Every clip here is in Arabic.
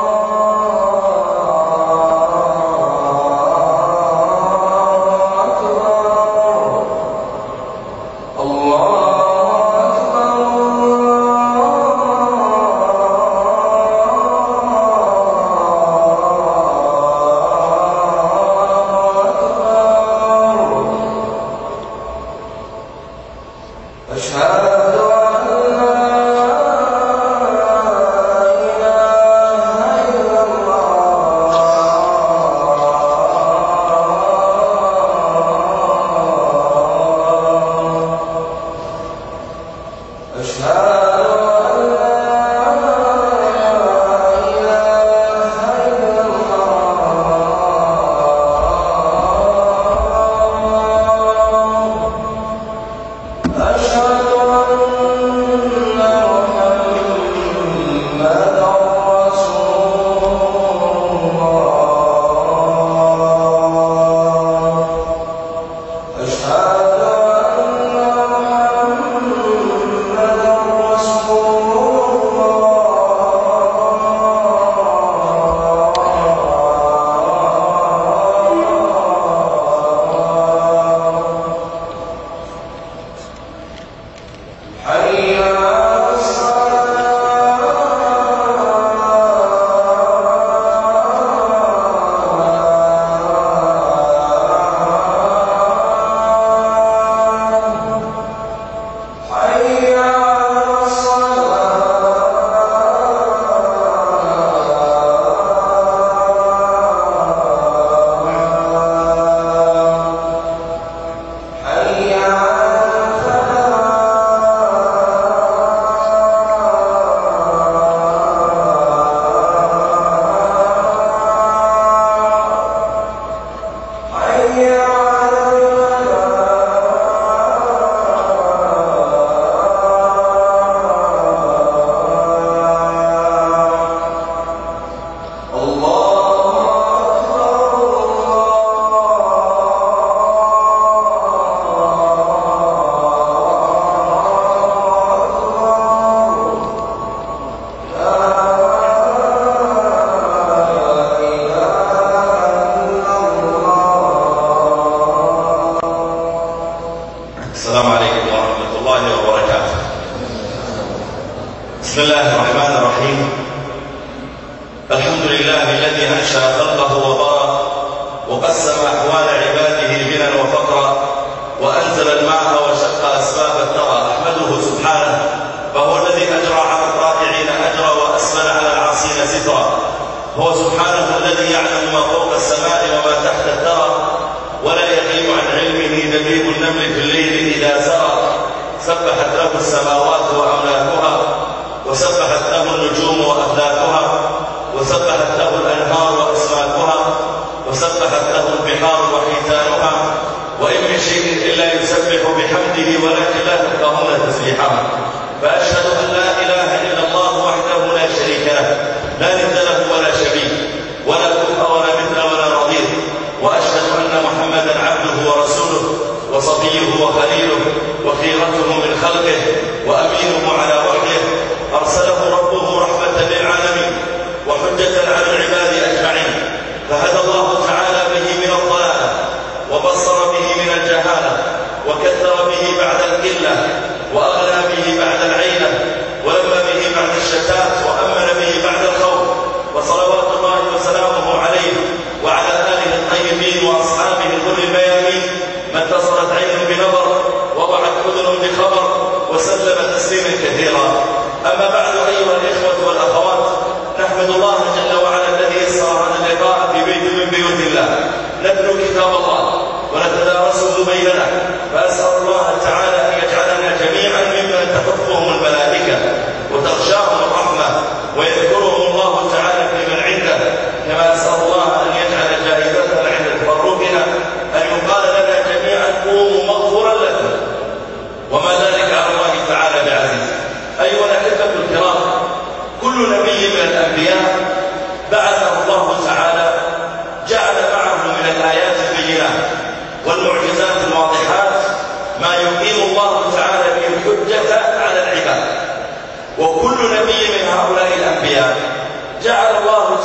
وكل نبي من هؤلاء الأنبياء جعل الله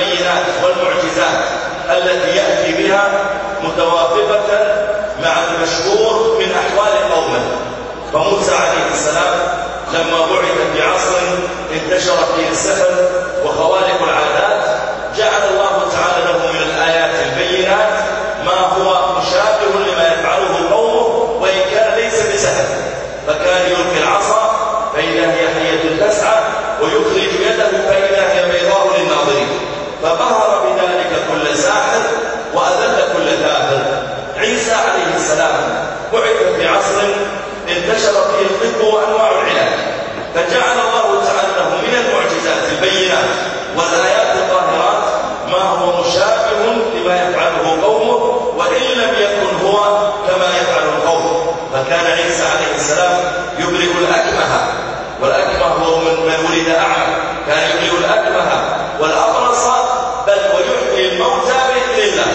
البينات والمعجزات التي يأتي بها متوافقة مع المشهور من أحوال قومه. فموسى عليه السلام لما بعث في عصر انتشر فيه السحر وخوارق العادات، جعل الله تعالى له من الآيات البينات ما هو مشابه لما يفعله قومه وإن كان ليس بسحر. فكان يلقي العصا فإذا هي حية تسعى ويخرج يده فإذا هي بيضاء للناظرين، فبهر بذلك كل ساحر وأذل كل كافر. عيسى عليه السلام بعث في عصر انتشر فيه الطب وأنواع العلاج، فجعل الله تعالى له من المعجزات البينات والآيات الظاهرات ما هو مشابه لما يفعله قومه وإن لم يكن هو كما يفعل القوم. فكان عيسى عليه السلام يبرئ الأكمه، والأكمه هو من ولد أعمى، كان يبرئ الأكمه والأبرص بل ويحيي الموتى بإذن الله،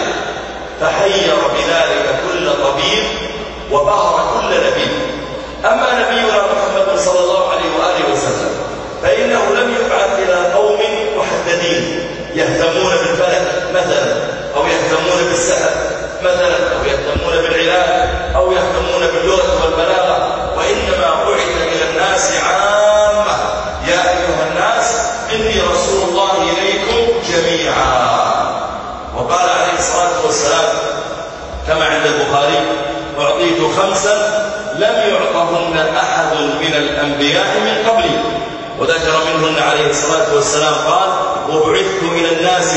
فحير بذلك كل طبيب وبهر كل نبي. أما نبينا محمد صلى الله عليه وآله وسلم فإنه لم يبعث إلى قوم محددين يهتمون بالفلك مثلا، أو يهتمون بالسحر مثلا، أو يهتمون بالعلاج، أو يهتمون باللغة والبلاغة، وإنما بعث إلى الناس عامة. يا أيها الناس إني رسول الله إليكم جميعا. وقال عليه الصلاة والسلام كما عند البخاري: أعطيت 5 لم يعطهن أحد من الأنبياء من قبلي. وذكر منهن عليه الصلاة والسلام قال: وبعثت إلى الناس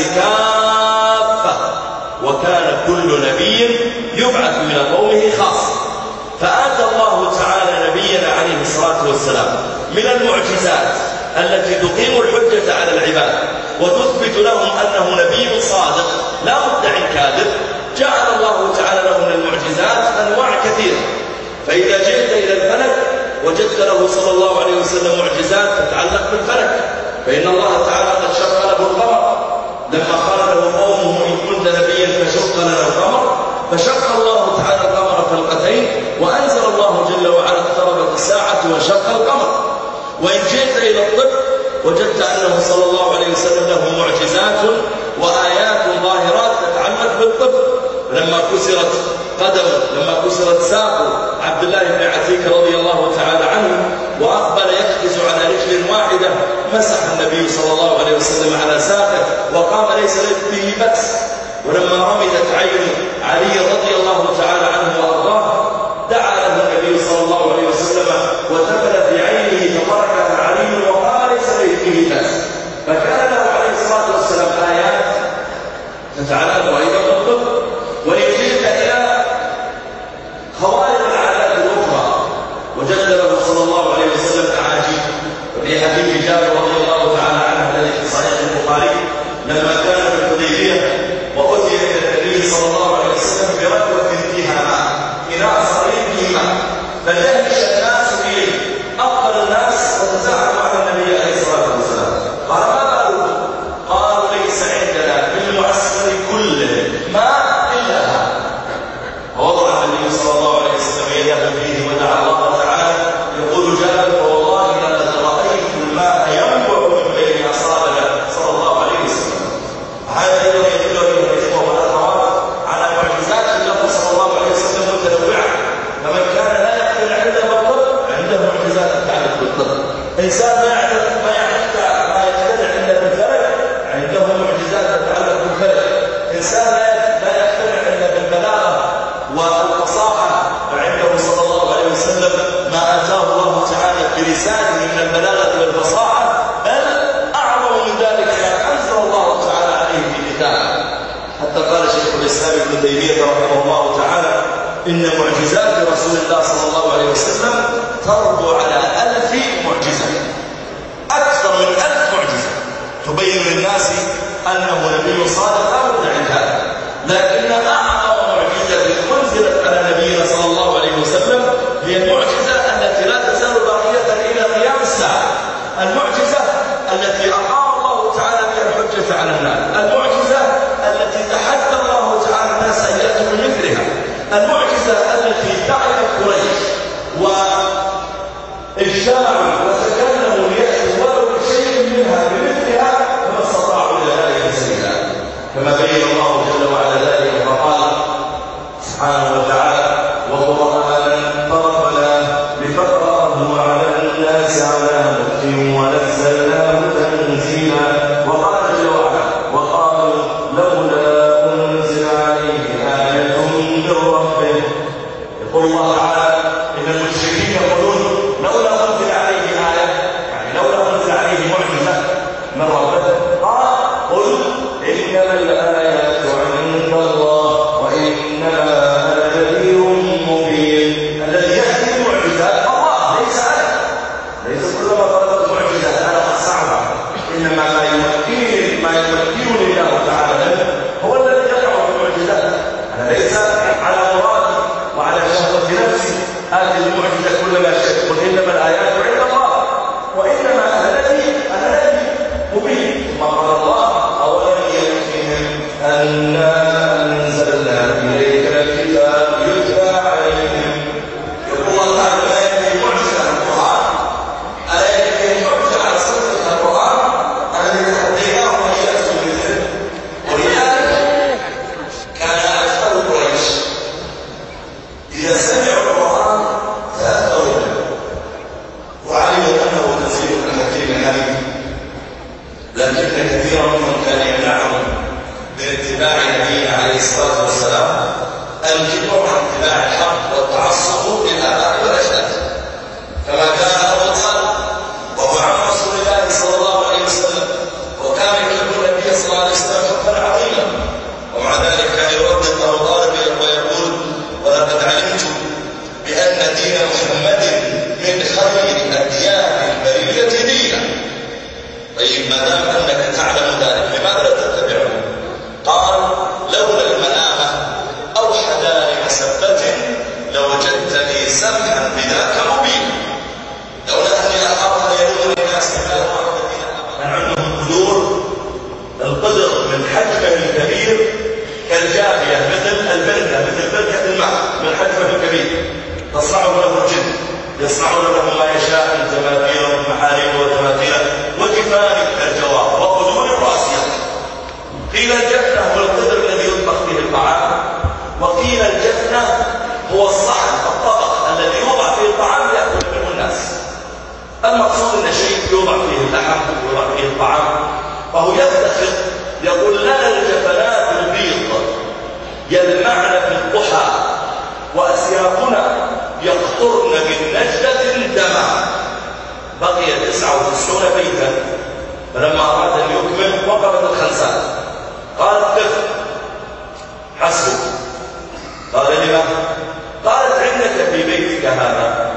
كافة. وكان كل نبي يبعث من قومه خاصة. فآتى الله تعالى نبينا عليه الصلاة والسلام من المعجزات التي تقيم الحجة على العباد وتثبت لهم أنه نبي صادق لا مدعي كاذب. جعل الله تعالى له من المعجزات أنواع كثيرة. فإذا جئت إلى الفلك وجدت له صلى الله عليه وسلم معجزات تتعلق بالفلك، فإن الله تعالى قد شق له القمر لما قال له قومه: إن كنت نبيا فشق لنا القمر، فشق الله تعالى القمر فلقتين، وأنزل الله جل وعلا: اقتربت الساعة وانشق القمر. وإن جئت إلى الطب وجدت أنه صلى الله عليه وسلم له معجزات وآيات ظاهرات تتعلق بالطب. لما كسرت قدمه، لما كسرت ساقه عبد الله بن عتيك رضي الله تعالى عنه وأقبل يقفز على رجل واحدة، مسح النبي صلى الله عليه وسلم على ساقه وقام ليس به بأس. ولما رمدت عين علي رضي الله تعالى عنه وأرضاه دعا له النبي صلى الله عليه وسلم وتفل في عينه فتركها علي وقام ليس به بأس. فكان له عليه الصلاة والسلام آيات تتعلق أيضا بالطب. وإن جئت إلى خوارق العادات الأخرى وجد له صلى الله عليه وسلم أعاجيب. وفي حديث جابر رضي الله تعالى عنه الذي في صحيح البخاري لما كان في الحديبية وأتي إلى النبي صلى الله عليه وسلم بركوة فيها ماء، إناء صغير فيه ماء، فدهش الناس إليه، أقبل الناس وتزاحموا على النبي عليه الصلاة والسلام. قال: ما بالكم؟ قالوا: ليس عندنا في المعسكر كله ماء إلا هذا. ووضع النبي صلى الله عليه وسلم يده فيه ودعا الله تعالى. يقول جابر: فوالله لقد رأيت الماء ينبع من بين أصابعه صلى الله عليه وسلم. هذا أيضا يدل أيها الإخوة والأخوات على معجزات له صلى الله عليه وسلم متنوعة. فمن كان لا يقتنع عنده بالطب عنده معجزات تتعلق بالطب. إنسان ما يقتنع إلا بالفلك عنده معجزات تتعلق بالفلك. إنسان لا يقتنع إلا بالبلاغة والفصاحة فعنده صلى الله عليه وسلم ما آتاه الله تعالى بلسانه من البلاغة والفصاحة، بل أعظم من ذلك ما أنزل الله تعالى عليه في كتابه. حتى قال شيخ الإسلام ابن تيمية رحمه الله تعالى: إن معجزات رسول الله صلى الله عليه وسلم تربو على 1000 معجزة، أكثر من 1000 معجزة تبين للناس أنه نبي صادق لا بد عن هذا. لكن أعظم معجزة أنزلت على نبينا صلى الله عليه وسلم هي المعجزة التي لا تزال باقية إلى قيام الساعة، المعجزة التي أقام الله تعالى بها الحجة على الناس، المعجزة التي تحدى الله تعالى الناس أن يأتوا بمثلها، المعجزة التي تعرف قريش واجتمعوا وتكلموا ليأتوا ولو بشيء منها بمثلها فما استطاعوا إلى ذلك سبيلا. كما بين الله جل وعلا ذلك فقال سبحانه وتعالى وقرآنا فرقناه لتقرأه على الناس على مكث ونزلناه تنزيلا. وقال جل وعلا وقالوا لولا أنزل عليه آية من ربه. يقول الله تعالى إن المشركين يقولون لولا أنزل عليه آية، يعني لولا أنزل عليه معجزة من ربه. قال قل إنما الآيات عند الله وإنما أنا نذير مبين. الذي يأتي المعجزات الله، ليس أنا، ليس كلما طلبت معجزة أنا أصعبها، إنما ما يمكنني الله تعالى هو الذي يقع في المعجزات. أنا ليس على مرادي وعلى شهوة نفسي آتي المعجزة كلما شئت. قل إنما الآيات عند الله وإنما أنا نذير مبين. ثم قال الله أولم يكفهم أنا أنزلنا إليك الكتاب يتلى عليهم. يقول الله تعالى لا يكفي معجزة القرآن، ألا يكفي معجزة على صدق القرآن الذي تحديناه أن يأتوا مثله. ولذلك كان أكثر قريش إذا سمعوا القرآن تأثروا به وعلموا أنه تنزيل من حكيم حميد، لكن كثيرا منهم كان يمنعهم من اتباع نبيه عليه الصلاة والسلام الكبر عن اتباع الحق والتعصب للآباء والأجداد، كما كان أبو طالب وهو عم رسول الله صلى الله عليه وسلم، وكان يحب النبي صلى الله عليه وسلم حبا عظيما، ومع ذلك كان يردد أبو طالب ويقول ولقد علمت بأن دين محمد من خير الأديان البرية دينا. طيب ما دام أنك تعلم ذلك لماذا لا تتبعه؟ قال لولا الملامة أو حذار مسبة لوجدتني سمحا بذاك مبين. لولا أني أخاف أن يلوم الناس بما يرون من عندهم قدور القدر من حجمه الكبير كالجافية مثل البركة، مثل بركة الماء من حجمه الكبير تصنعه له الجن، يصنعون له ما يشاء من تماثيل ومحاريب وتماثيل وجفان كالجواب وقدور الراسية. قيل الجفنة هو القدر الذي يطبخ به الطعام، وقيل الجفنة هو الصحن الطبق الذي يوضع فيه الطعام يأكل منه الناس. المقصود أن شيء يوضع فيه اللحم ويوضع فيه الطعام، فهو يفتخر يقول لنا الجفنات البيض يلمعن في الضحى وأسيافنا يقطرن من نجدة دمع. بقي 99 بيتا، فلما أراد أن يكمل وقفت الخنساء قالت قف حسبك. قال لما؟ قالت عندك في بيتك هذا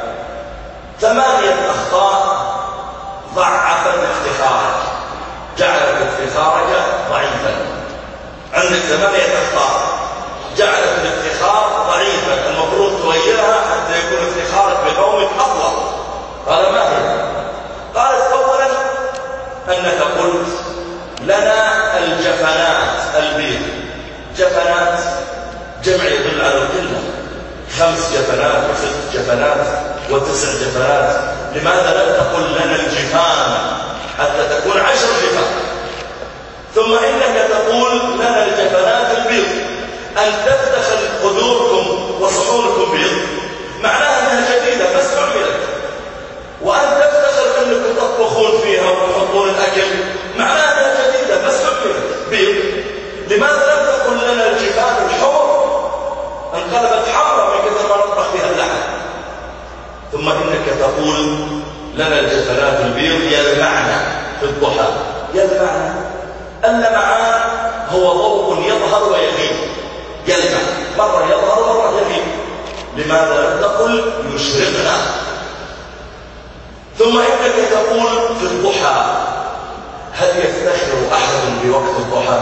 8 أخطاء ضعفت افتخارك، جعلت افتخارك ضعيفا. عندك 8 أخطاء جعلت الافتخار ضعيفا، المفروض تغيرها حتى يكون افتخارك بقومك أقوى. قال ما هي؟ قالت أولا أنك قلت لنا الجفنات البيض. جفنات جمع يدل على القلة، 5 جفنات و6 جفنات و9 جفنات. لماذا لم تقل لنا الجفان حتى تكون 10 جفان؟ ثم إنك تقول لنا الجفنات البيض، أن تفتخر قدوركم وصحونكم بيض معناها أنها جديدة بس عملت، وأن تفتخر أنكم تطبخون فيها وتحطون الأكل معناها أنها جديدة بس عملت بيض. لماذا لم تقل لنا الجفان الحمر انقلبت حمراء من كثر ما نطبخ فيها اللحم؟ ثم إنك تقول لنا الجفنات البيض يلمعن في الضحى. يلمعن، اللمعان هو ضوء يظهر ويغيب، يلمع مرة يظهر مرة يغيب. لماذا لم تقل يشرقنا؟ ثم إنك تقول في الضحى. هل يفتخر أحد بوقت الضحى؟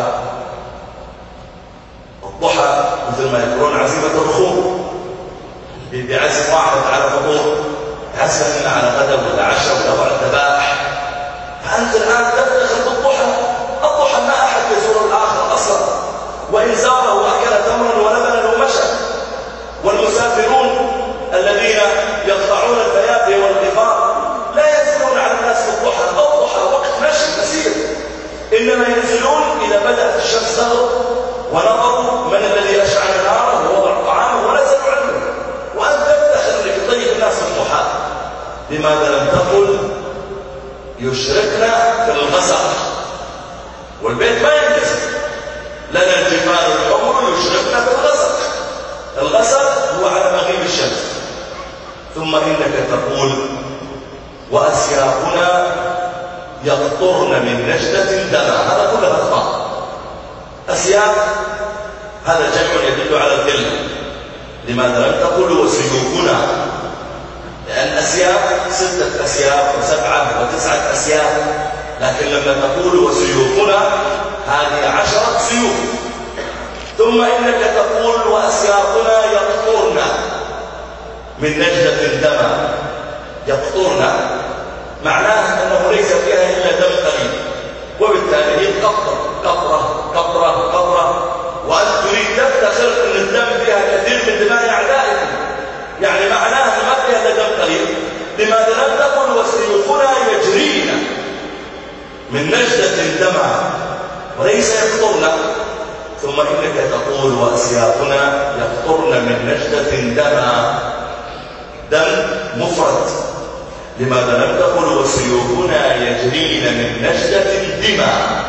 الضحى مثل ما يقولون عزيمة الرخوم، بعزم واحد على فطور، عزم على غدا ولا عشاء ولا بعد ذبائح. فأنت الآن تفتخر بالضحى. الضحى ما أحد يزور الآخر أصلا، وإن زاره أكل تمرا ولبنا ومشى. والمسافرون الذين يقطعون الفيافي والقفار لا ينزلون على الناس في الضحى. الضحى وقت مشي مسير، إنما ينزلون إذا بدأت الشمس تغرب ونظروا من الذي أشعل ناره ووضع طعامه ونزلوا عنه، وأنت تفتخر أنك تطيب الناس بالضحى. لماذا لم تقل يشركنا في الغسق؟ والبيت ما ينكسر، لنا الجبال الحمر يشركنا في الغسق. الغسق هو على مغيب الشمس. ثم إنك تقول وأسيافنا يقطرن من نجدة دما. هذا كله أخطاء. أسياف هذا جمع يدل على القلة. لماذا لم تقل وسيوفنا؟ لأن أسياف 6 أسياف و7 و9 أسياف، لكن لما تقول وسيوفنا هذه 10 سيوف. ثم إنك تقول وأسيافنا يقطرن من نجدة دما. يقطرن معناه أنه ليس فيها إلا دم قليل، وبالتالي هي تقطر قطرة قطرة قطرة، وأنت تريد تفتخر أن الدم فيها كثير من دماء أعدائك، يعني معناه ما فيها دم قليل. لماذا لم تقل وسيوفنا يجرين من نجدة دما وليس يقطرن؟ ثم إنك تقول وأسيافنا يقطرن من نجدة دما، دم مفرد. لماذا لم تقل وسيوفنا يجرين من نجدة دما؟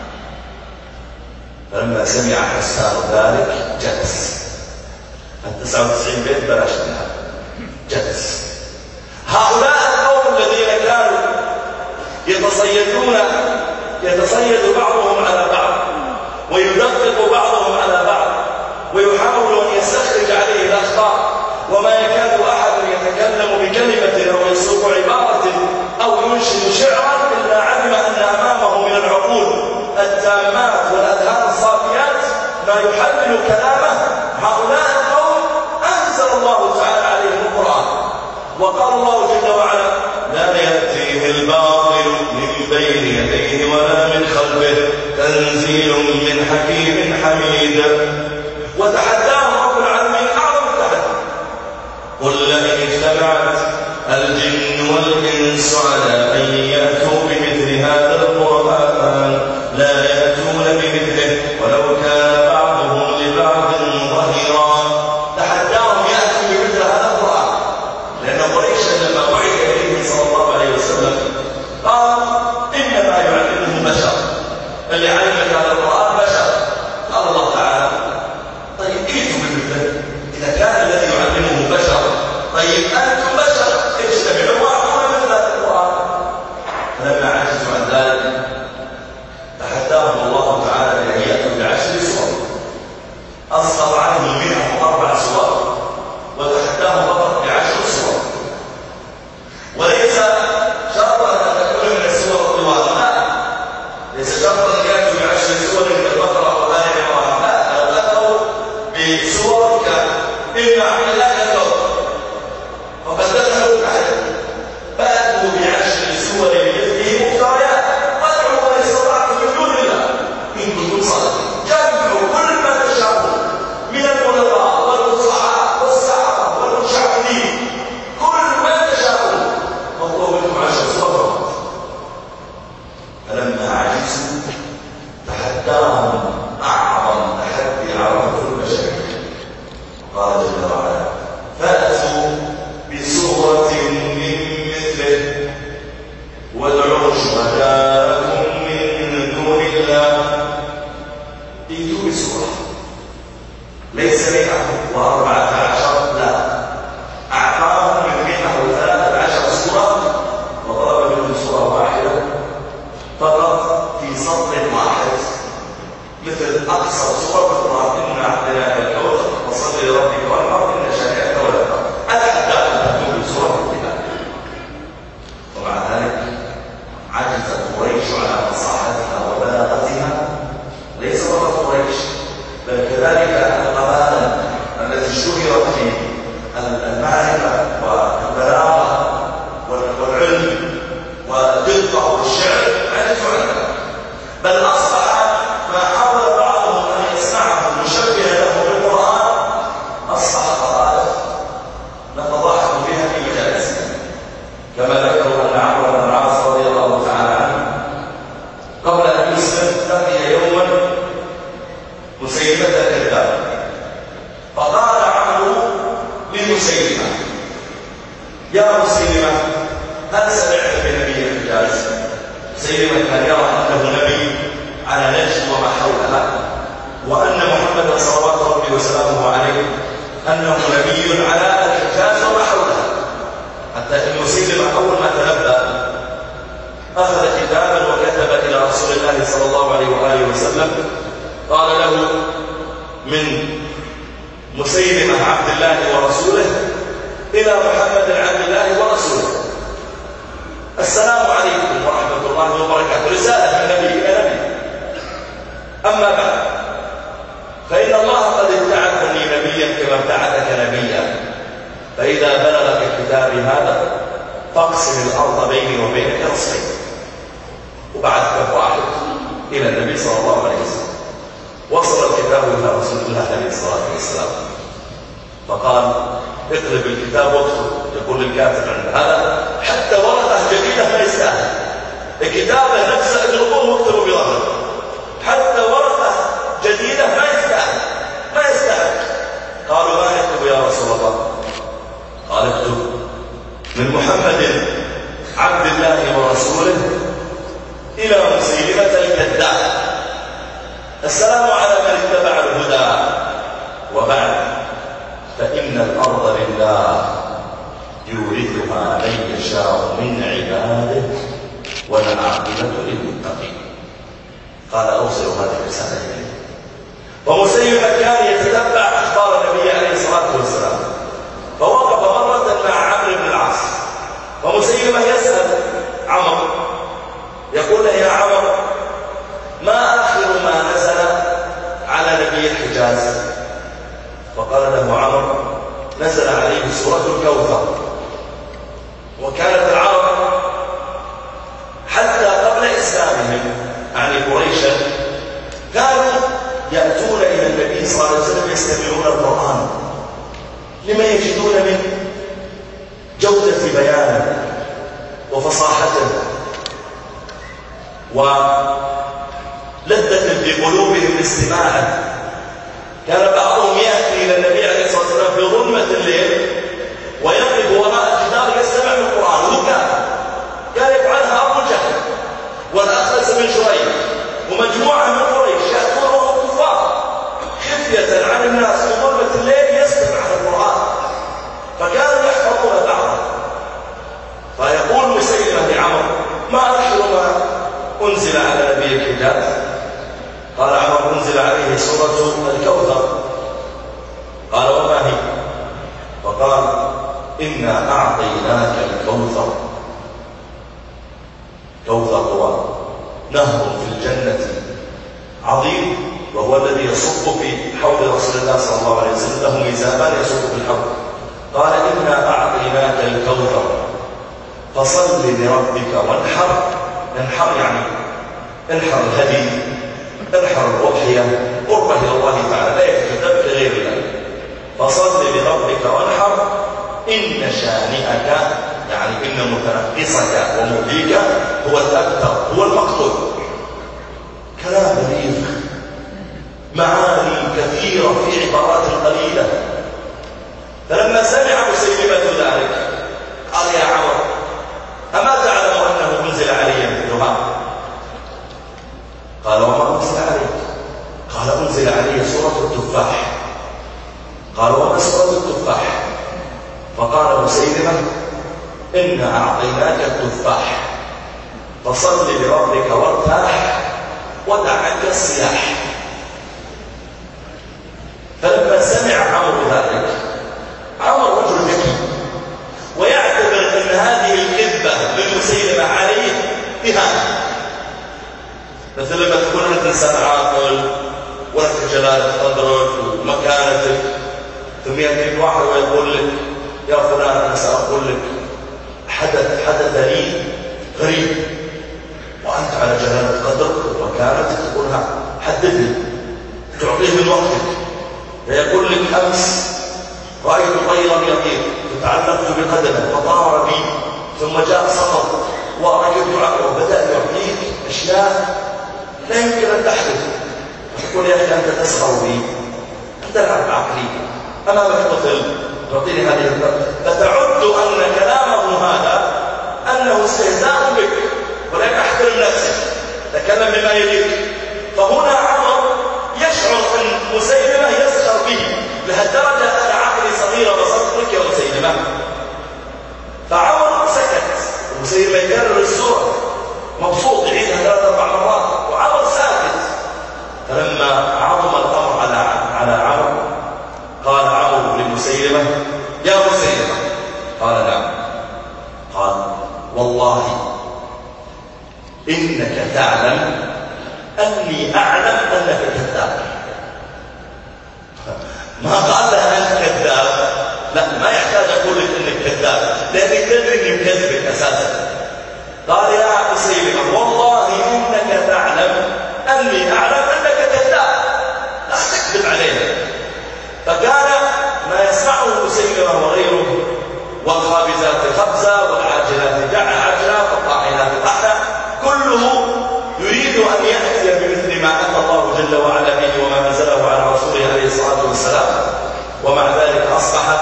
فلما سمع حسان ذلك جلس. 99 بيت بلاش منها، جلس. هؤلاء القوم الذين كانوا يتصيد بعضهم على بعض ويدقق بعضهم على بعض ويحاول أن يستخرج عليه الأخطاء، وما يكاد أحد يتكلم بكلمة أو يسوق عبارة أو ينشد شعرا إلا علم أن أمامه من العقول التامات والأذهان الصافيات ما يحلل كلامه. هؤلاء القوم أنزل الله تعالى عليهم القرآن، وقال الله جل وعلا لا يأتيه الباطل من بين يديه ولا من خلفه تنزيل من حكيم حميد. وتحداهم رب العالمين أعظم التحدي: قل لئن اجتمعت الجن والإنس على أن يأتوا بمثل هذا القرآن لا يأتون بمثله ولو كان بعضهم لبعض ظهيرا. تحداهم يأتوا بمثل هذا القرآن، لأن قريشا لما بعث إليه صلى الله عليه وسلم قال إنما يعلمه بشر، اللي علمك هذا القرآن بشر. قال الله تعالى طيب ائتوا بمثله. إذا كان الذي يعلمه بشر، طيب أنتم بشر اجتمعوا واعطونا مثل هذا القرآن. فلما عجزوا عن ذلك تحداهم الله تعالى بأن يأتوا ب10 سور، أصغر عنهم منهم 4 سور، وتحداهم فقط ب10 سور. وليس شرطا أن تكون من السور الطوال، لا، ليس شرطا أن يأتوا ب10 سور من البقرة وآل عمران، لا، لو أتوا بسور إما عن الله يكفر فقد دخلوا العدد، فأتوا ب10 سور بمثله مفتريات وادعوا من استطعتم من دون الله إن كنتم صادقين. جمعوا كل ما تشاءون من البلغاء والفصحاء والسحرة والمشعوذين، كل ما تشاءون، واطلبوا منكم 10 سور. فلما عجزوا تحداهم أعظم تحدي عرفه البشرية، قال جل وعلا فأتوا بسورة من مثله وادعوا شهداءكم من دون الله. ائتوا بسورة ليس 114، لا، أعطاهم من 113 سورة وضرب منهم سورة واحدة فقط في سطر واحد، مثل أقصر سورة في القرآن إنا أعطيناك الكوثر وصل لربك وانحر إن شانئك هو الأبتر. أتحداكم تأتوا بسورة الكتاب. ومع ذلك عجزت قريش على فصاحتها وبلاغتها. ليس فقط قريش بل كذلك القبائل التي اشتهرت في المعرفة والبلاغة والعلم والدقة والشعر عجزوا عنها، بل أصبح ما حاول بعضهم أن يسمعه مسيلمة الكذاب. فقال عمرو لمسيلمة: يا مسيلمة، هل سمعت بنبي الحجاز؟ مسيلمة كان يرى أنه نبي على نجد وما حولها، وأن محمدا صلوات ربي وسلامه عليه أنه نبي على الحجاز وما حولها. حتى أن مسيلمة أول ما تنبأ أخذ كتابا وكتب إلى رسول الله صلى الله عليه وآله وسلم، قال له: من مسيلمة عبد الله ورسوله إلى محمد عبد الله ورسوله، السلام عليكم ورحمة الله وبركاته، رسالة من نبي إلى نبي. أما بعد، فإن الله قد ابتعثني نبيا كما ابتعثك نبيا، فإذا بلغك كتابي هذا فاقسم الأرض بيني وبينك نصفين. وبعد كف واحد إلى النبي صلى الله عليه وسلم. وصل الكتاب إلى رسول الله عليه الصلاة والسلام، فقال: اقلب الكتاب واكتب. يقول للكاتب عند هذا: حتى ورقة جديدة ما يستاهل، الكتابة نفسها اقلبوه واكتبوا بظهره، حتى ورقة جديدة ما يستاهل. قالوا: ما نكتب يا رسول الله؟ قال: اكتب: من محمد عبد الله ورسوله إلى مسيلمة الكذاب، السلام على من اتبع الهدى، وبعد، فإن الأرض لله يورثها من يشاء من عباده والعاقبة للمتقين. قال: أوصلوا هذه الرسالة إليه. ومسيلمة كان يتتبع أخبار النبي عليه الصلاة والسلام، فوقف مرة مع عمرو بن العاص، ومسيلمة يسأل عمرو، يقول له: يا عمرو، ما آخر ما نزل على نبي الحجاز؟ فقال له عمرو: نزل عليه سورة الكوثر. وكانت العرب حتى قبل إسلامهم، يعني قريشا، كانوا يأتون إلى النبي صلى الله عليه وسلم يستمعون القرآن لما يجدون من جودة بيانه وفصاحته ولذة في قلوبهم لاستماعه. كان بعضهم يأتي إلى النبي عليه الصلاة والسلام في ظلمة الليل ويقف وراء الجدار يستمع للقرآن، كان يفعلها أبو جهل والأخنس بن شريح ومجموعة من قريش يأتون وهم كفار خفية عن الناس في ظلمة الليل يستمع القرآن، فكانوا يحفظون بعضا. فيقول مسيلمة لعمرو: ما آخر ما أنزل على نبي الحجاز؟ قال عمرو: أنزل عليه سورة الكوثر. قال: وما هي؟ فقال: إنا أعطيناك الكوثر. كوثر هو نهر في الجنة عظيم، وهو الذي يصب في حوض رسول الله صلى الله عليه وسلم، له ميزابان يصب في الحوض. قال: إنا أعطيناك الكوثر فصل لربك وانحر. انحر يعني انحر الهدي، انحر الأضحية، قربة إلى الله تعالى، لا يتكذب لغير الله. فصل لربك وانحر إن شانئك، يعني إن متنقصك ومؤذيك هو الأبتر، هو المقتول. كلام بليغ، معاني كثيرة في عبارات قليلة. فلما سمع مسيلمة ذلك قال: يا عمرو، أما تعلم أنه أنزل علي مثلها؟ قال: وما أنزل عليك؟ قال: أنزل علي سورة التفاح. قال: وما سورة التفاح؟ فقال مسيلمة: إنا أعطيناك التفاح فصل لربك وارتاح ودع عنك السلاح. فلما سمع عمرو ذلك، عمرو رجل ذكي ويعتبر أن هذه الكذبة من مسيلمة عليه إهانة. مثل لما تكون أنت إنسان عاقل ولك جلالة قدرك ومكانتك، ثم يأتيك واحد ويقول لك: يا فلان، أنا سأقول لك حدث لي غريب، وأنت على جلالة قدرك ومكانتك تقولها، حدثني، تعطيه من وقتك. فيقول لك: أمس رأيت طيرا يطير فتعلقت بقدمه فطار بي، ثم جاء سقط وركبت عقله، وبدأ يعطيك أشياء لا يمكن أن تحدث. يقول يا أخي أنت تسخر بي، أنت تلعب بعقلي، أمامك طفل تعطيني هذه الكلمة، فتعد أن كلامه هذا أنه استهزاء بك، ولكن احترم نفسك، تكلم بما يليق. فهنا عمر يشعر أن مسيلمة يسخر به لهالدرجة، أنا عقلي صغيرة بصدقك يا مسيلمة. فعمر سكت، ومسيلمة يكرر السورة مبسوط يعيدها 3-4 مرات وعمر ساكت. فلما عظم الأمر على عمر قال عمر لمسيلمة يا مسيلمة، قال نعم، قال والله إنك تعلم أني أعلم أنك كذاب. ما قال لها أنت كذاب، لا، ما يحتاج أقول لك أنك كذاب لأنك تدري أني مكذبك أساسا. قال يا مسيلمة والله إنك تعلم أني أعلم أنك كذاب، لا تكذب علينا. فكان ما يسمعه مسيلمة وغيره والخابزات خبزا والعاجلات عجلا والطاحنات طحنا، كله يريد أن يأتي بمثل ما أتى الله جل وعلا به وما أنزله على رسوله عليه الصلاة والسلام. ومع ذلك أصبحت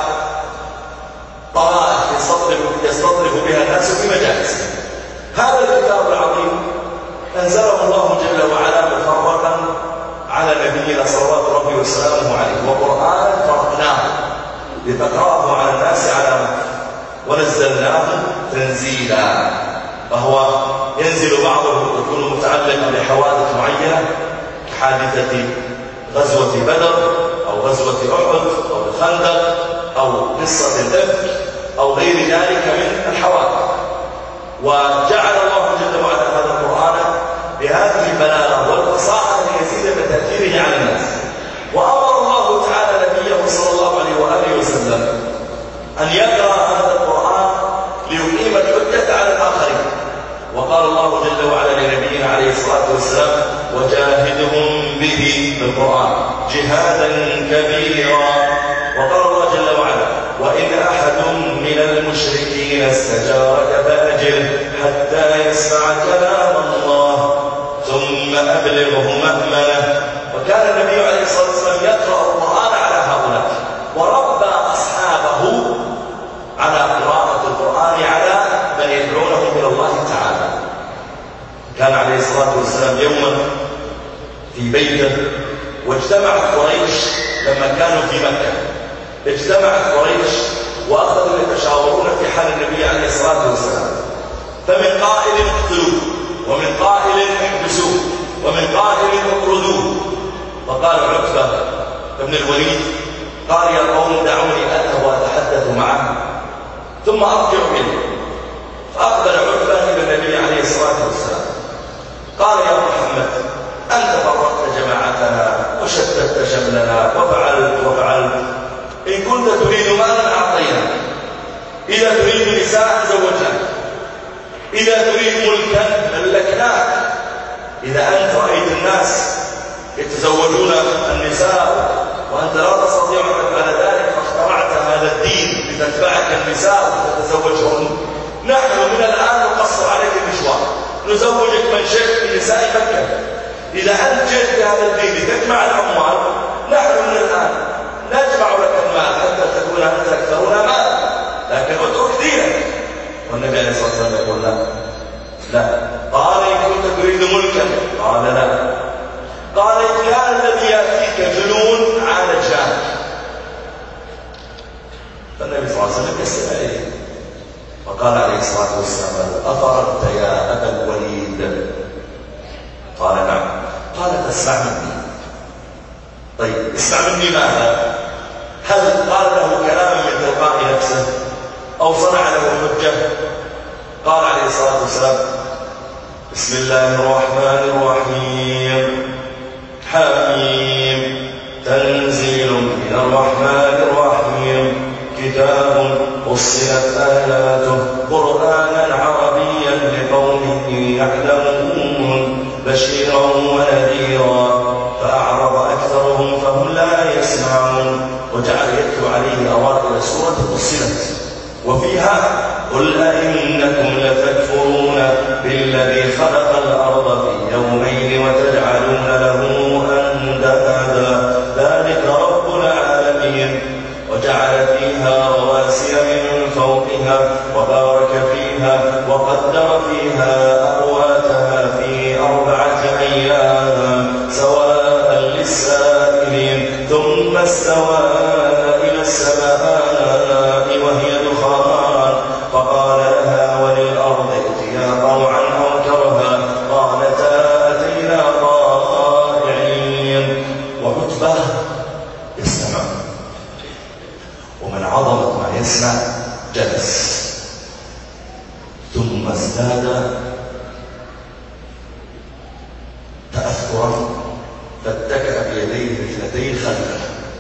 طرائق يستطرف بها الناس في مجالسهم. هذا الكتاب العظيم أنزله الله جل وعلا مفرقا على نبينا صلوات ربي وسلامه عليه، وقرآنا فرقناه لتقرأه على الناس على مكة، ونزلناه تنزيلا. فهو ينزل بعضه يكون متعلقا بحوادث معينة كحادثة غزوة بدر أو غزوة أحد أو الخندق أو قصة الإفك أو غير ذلك من الحوادث. وجعل الله جل وعلا هذا القرآن بهذه البلاغة والفصاحة ليزيد من تأثيره على الناس. وأمر الله تعالى نبيه صلى الله عليه وآله وسلم أن يقرأ هذا القرآن ليقيم الحجة على الآخرين. وقال الله جل وعلا لنبينا عليه الصلاة والسلام وجاهدهم به بالقرآن جهادا كبيرا. وقال الله جل وعلا وإن أحد من المشركين استجارك فأجره حتى يسمع كلام الله ثم أبلغه مأمنه. وكان النبي عليه الصلاة والسلام يقرأ القرآن على هؤلاء، وربى أصحابه على قراءة القرآن على من يدعونهم إلى الله تعالى. كان عليه الصلاة والسلام يوما في بيته واجتمعت قريش لما كانوا في مكة، اجتمعت قريش وأخذوا يتشاورون في حال النبي عليه الصلاة والسلام. فمن قائل اقتلوه، ومن قائل احبسوه، ومن قائل اطردوه. وقال عتبة بن الوليد قال يا قوم دعوني أذهب وأتحدث معه ثم أرجع إليه. فأقبل عتبة إلى النبي عليه الصلاة والسلام قال يا محمد أنت فرقت جماعتنا وشتت شملنا وفعلت إن كنت تريد مالا أعطينا، إذا تريد نساء زوجناك، إذا تريد ملكا ملكناك. إذا أنت رأيت الناس يتزوجون النساء وأنت لا تستطيع أن تفعل ذلك فاخترعت هذا الدين لتتبعك النساء وتتزوجهن، نحن من الآن نقصر عليك المشوار، نزوجك من شئت من نساء مكة. إذا أنت جئت بهذا الدين لتجمع الأموال، نحن من الآن نجمع لك المال حتى تكون أنت أكثرنا مالا، لكن اترك دينك. والنبي عليه الصلاة والسلام يقول لا. قال إن كنت تريد ملكا، قال لا. قال إن كان الذي يأتيك جنون عالجناك. فالنبي صلى الله عليه وسلم يسأل عليه فقال عليه الصلاة والسلام أفررت يا أبا الوليد؟ قال نعم. قال فاسمع مني. طيب اسمع مني ماذا؟ هل قال له كلاما من تلقاء نفسه أو صنع له حجة؟ قال عليه الصلاة والسلام بسم الله الرحمن الرحيم حميم تنزيل من الرحمن الرحيم كتاب فصلت آياته قرآنا عربيا لقوم يعلمون بشيرا ونذيرا فأعرض أكثرهم فهم لا يسمعون. وجعل يتلو عليه أوائل سورة فصلت وفيها قل أئنكم لتكفرون بالذي خلق الأرض في يومين وتجعلون له أندادا استوى إلى السماء وهي دخان فقال لها وللأرض ائتيا طوعا أو كرها قالتا أتينا طائعين. وعتبة يستمع، ومن عظمة ما يسمع جلس، ثم ازداد تأثرا فاتكأ بيديه الاثنتين خلفه،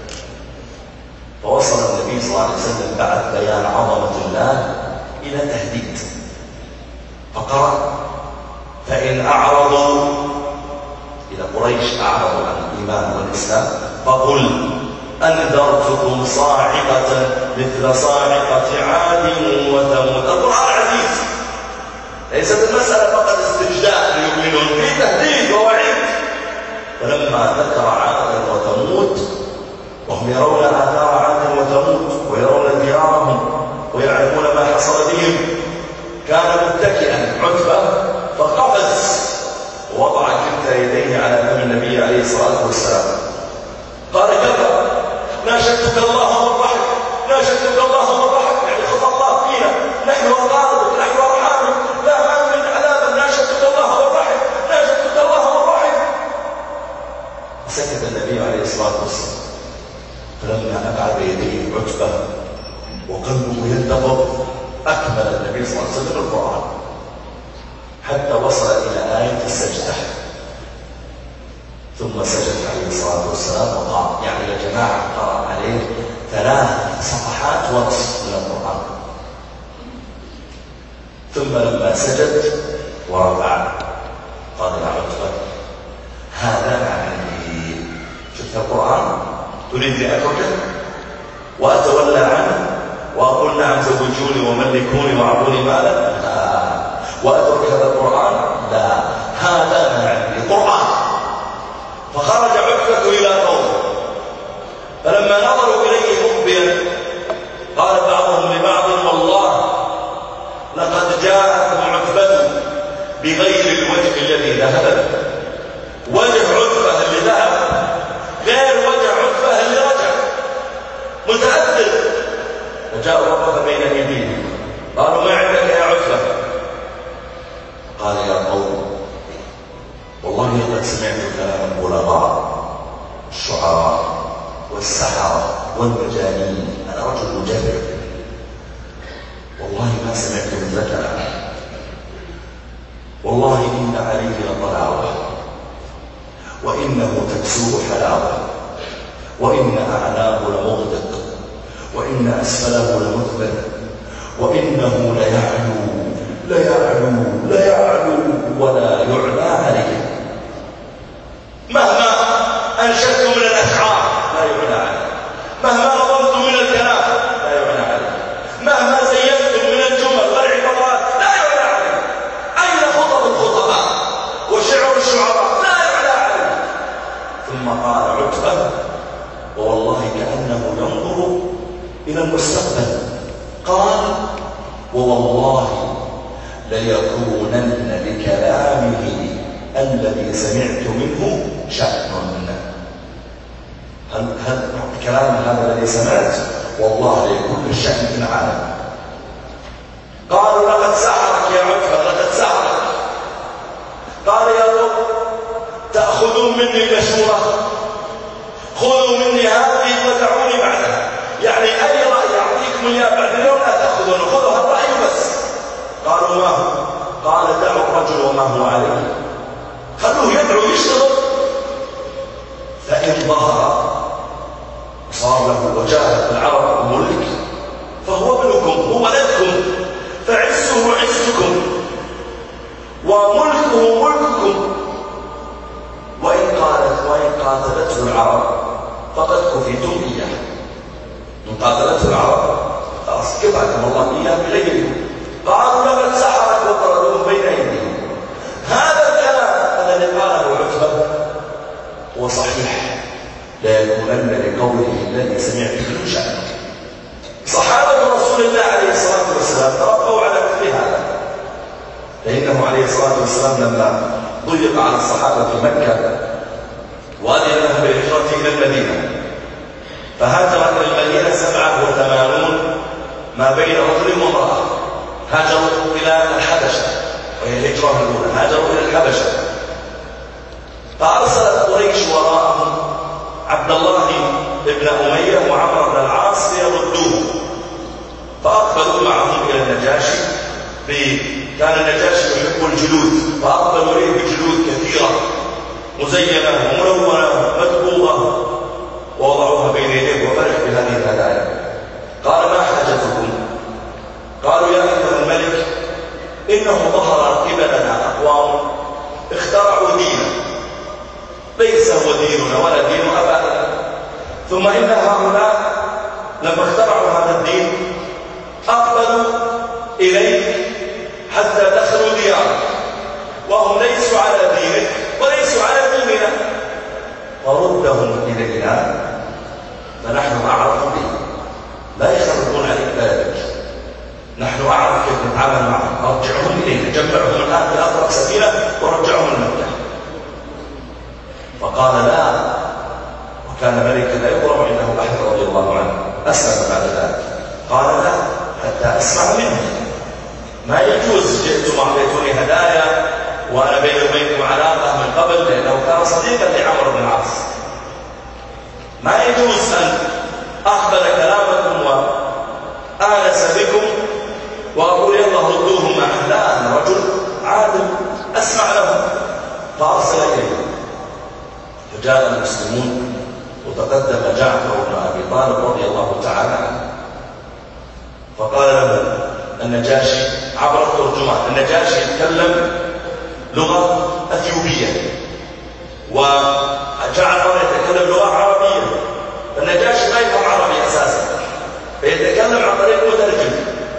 فوصل النبي صلى الله عليه وسلم بعد بيان عظمة الله إلى تهديد، فقرأ: فإن أعرضوا إلى قريش، أعرضوا عن الإيمان والإسلام، فقل أنذرتكم صاعقة مثل صاعقة عاد وثمود. القرآن عزيز، ليست المسألة فقط استجداء ليؤمنون، في تهديد ووعيد. فلما ذكر عادا وثمود وهم يرون آثار عاد وثمود ويرون ديارهم ويعلمون ما حصل بهم، كان متكئا عتبة فقفز ووضع كلتا يديه على فم النبي عليه الصلاة والسلام. قال: كفى، ناشدتك الله والرحم، ناشدتك الله والرحم، يعني خذ الله فينا، نحن أقاربك، نحن أرحامك، لا ما نريد عذابا، ناشدتك الله والرحم، ناشدتك الله والرحم. سكت النبي عليه الصلاة والسلام. فلما أبعد يديه عتبة وقلبه ينتفض، أكمل النبي صلى الله عليه وسلم القرآن حتى وصل إلى آية السجدة، ثم سجد عليه الصلاة والسلام وقام. يعني يا جماعة قرأ عليه 3 صفحات ونصف من القرآن. ثم لما سجد ورفع قال يا عتبة: هذا ما عندي. شفت القرآن؟ تريد لي أتركه وأتولى عنه وأقول نعم زوجوني وملكوني وأعطوني مالا؟ لا. وأترك هذا القرآن؟ لا. هذا ما عندي قرآن. فخرج عتبة إلى قومه، فلما نظروا إليه مقبلا قال بعضهم لبعض: والله لقد جاءكم عتبة بغير الوجه الذي ذهب. وجه عتبة اللي ذهب غير وجه عتبة اللي رجع، متأثر. فجاء وقف بين أيديهم، قالوا: ما عندك يا عتبة؟ قال: يا قوم، والله لقد سمعت كلام البلغاء الشعراء والسحرة والمجانين، أنا رجل مجرب، والله ما سمعت مثل كلام، والله إن عليه لطلاوة، وإنه تكسوه حلاوة، وإن أعلاه لمغدق، وإن أسفله لمذبل، وإنه ليعلو ليعلو ليعلو ولا يعلى عليه. مهما أنشدت من الأشعار لا يعلى عليه، مهما نظمت من الكلام لا يعلى عليه، مهما زينت من الجمل والعبارات لا يعلى عليه. أين خطب الخطباء وشعر الشعراء؟ لا يعلى عليه. ثم قال عتبة، ووالله كأنه ينظر إلى المستقبل، قال: ووالله ليكونن بكلامه الذي سمعت منه شأن. هل كلام هذا الذي سمعت والله ليكون الشأن في العالم. قالوا: لقد سحرك يا عتبة، لقد سحرك. قال: يا رب، تأخذون مني المشورة، خذوا مني هذه ودعوني بعدها، يعني أي رأي أعطيكم إياه بعد اليوم لا تأخذونه، خذوا هالرأي بس. قالوا: ما هو؟ قال: دعوا الرجل وما هو عليه، خلوه يدعو يشتغل، فإن ظهر صار له وجاهة العرب ملك فهو ابنكم، هو ولدكم، فعزه عزكم وملكه ملككم. وإن قاتلته العرب فقد كفيتم إياه. إن قاتلته العرب خلاص كفاكم الله إياه بغيركم. قالوا: لقد سحرك وطردوه بين أيديهم. هذا الكلام الذي قاله عتبة هو صحيح، لا يكونن لقوله الذي سمعت منه شأن. صحابة رسول الله عليه الصلاة والسلام تربوا على مثل هذا، لأنه عليه الصلاة والسلام لما ضيق على الصحابة في مكة وأذن لهم بالهجرة إلى المدينة، فهاجر إلى المدينة 87 ما بين رجل وامرأة، هاجروا إلى الحبشة وهي الهجرة الأولى، هاجروا إلى الحبشة. فأرسلت قريش وراءهم عبد الله بن أمية وعمرو بن العاص ليردوه، فأقبلوا معهم إلى النجاشي. كان النجاشي يحب الجلود، فأقبلوا إليه بجلود كثيرة مزينة وملونة مدبوغة، ووضعوها بين يديه وفرح بهذه الهدايا. قال: ما حاجتكم؟ قالوا: يا أيها الملك، إنه ظهر قبلنا أقوام اخترعوا دينا ليس هو ديننا ولا دين أبائنا، ثم إن هؤلاء لما اخترعوا هذا الدين أقبلوا إليك حتى دخلوا ديارك، وهم ليسوا على دينك وليسوا على ديننا، فردهم إلينا فنحن أعرف به، لا يخرجون عليك ذلك، نحن أعرف كيف نتعامل معهم، أرجعهم إلينا، جمعهم الآن في أقرب سفينة ورجعهم لمكة. فقال: لا، وكان ملكا لا يقرب عنده أحد رضي الله عنه، أسلم بعد ذلك. قال: لا، حتى أسمع منه، ما يجوز جئتم أعطيتوني هدايا وأنا بيني وبينكم علاقة من قبل، لأنه كان صديقا لعمرو بن العاص، ما يجوز أن أقبل كلامكم وآنس بكم وأقول يلا ردوهم معه، لا، أنا رجل عادل أسمع لهم. فأرسل إليهم، فجاء المسلمون وتقدم جعفر بن أبي طالب رضي الله تعالى عنه، فقال له النجاشي عبر الترجمان، النجاشي يتكلم لغة أثيوبية وجعفر يتكلم لغة عربية، النجاشي ما يفهم عربي أساسا، فيتكلم عن طريق مترجم.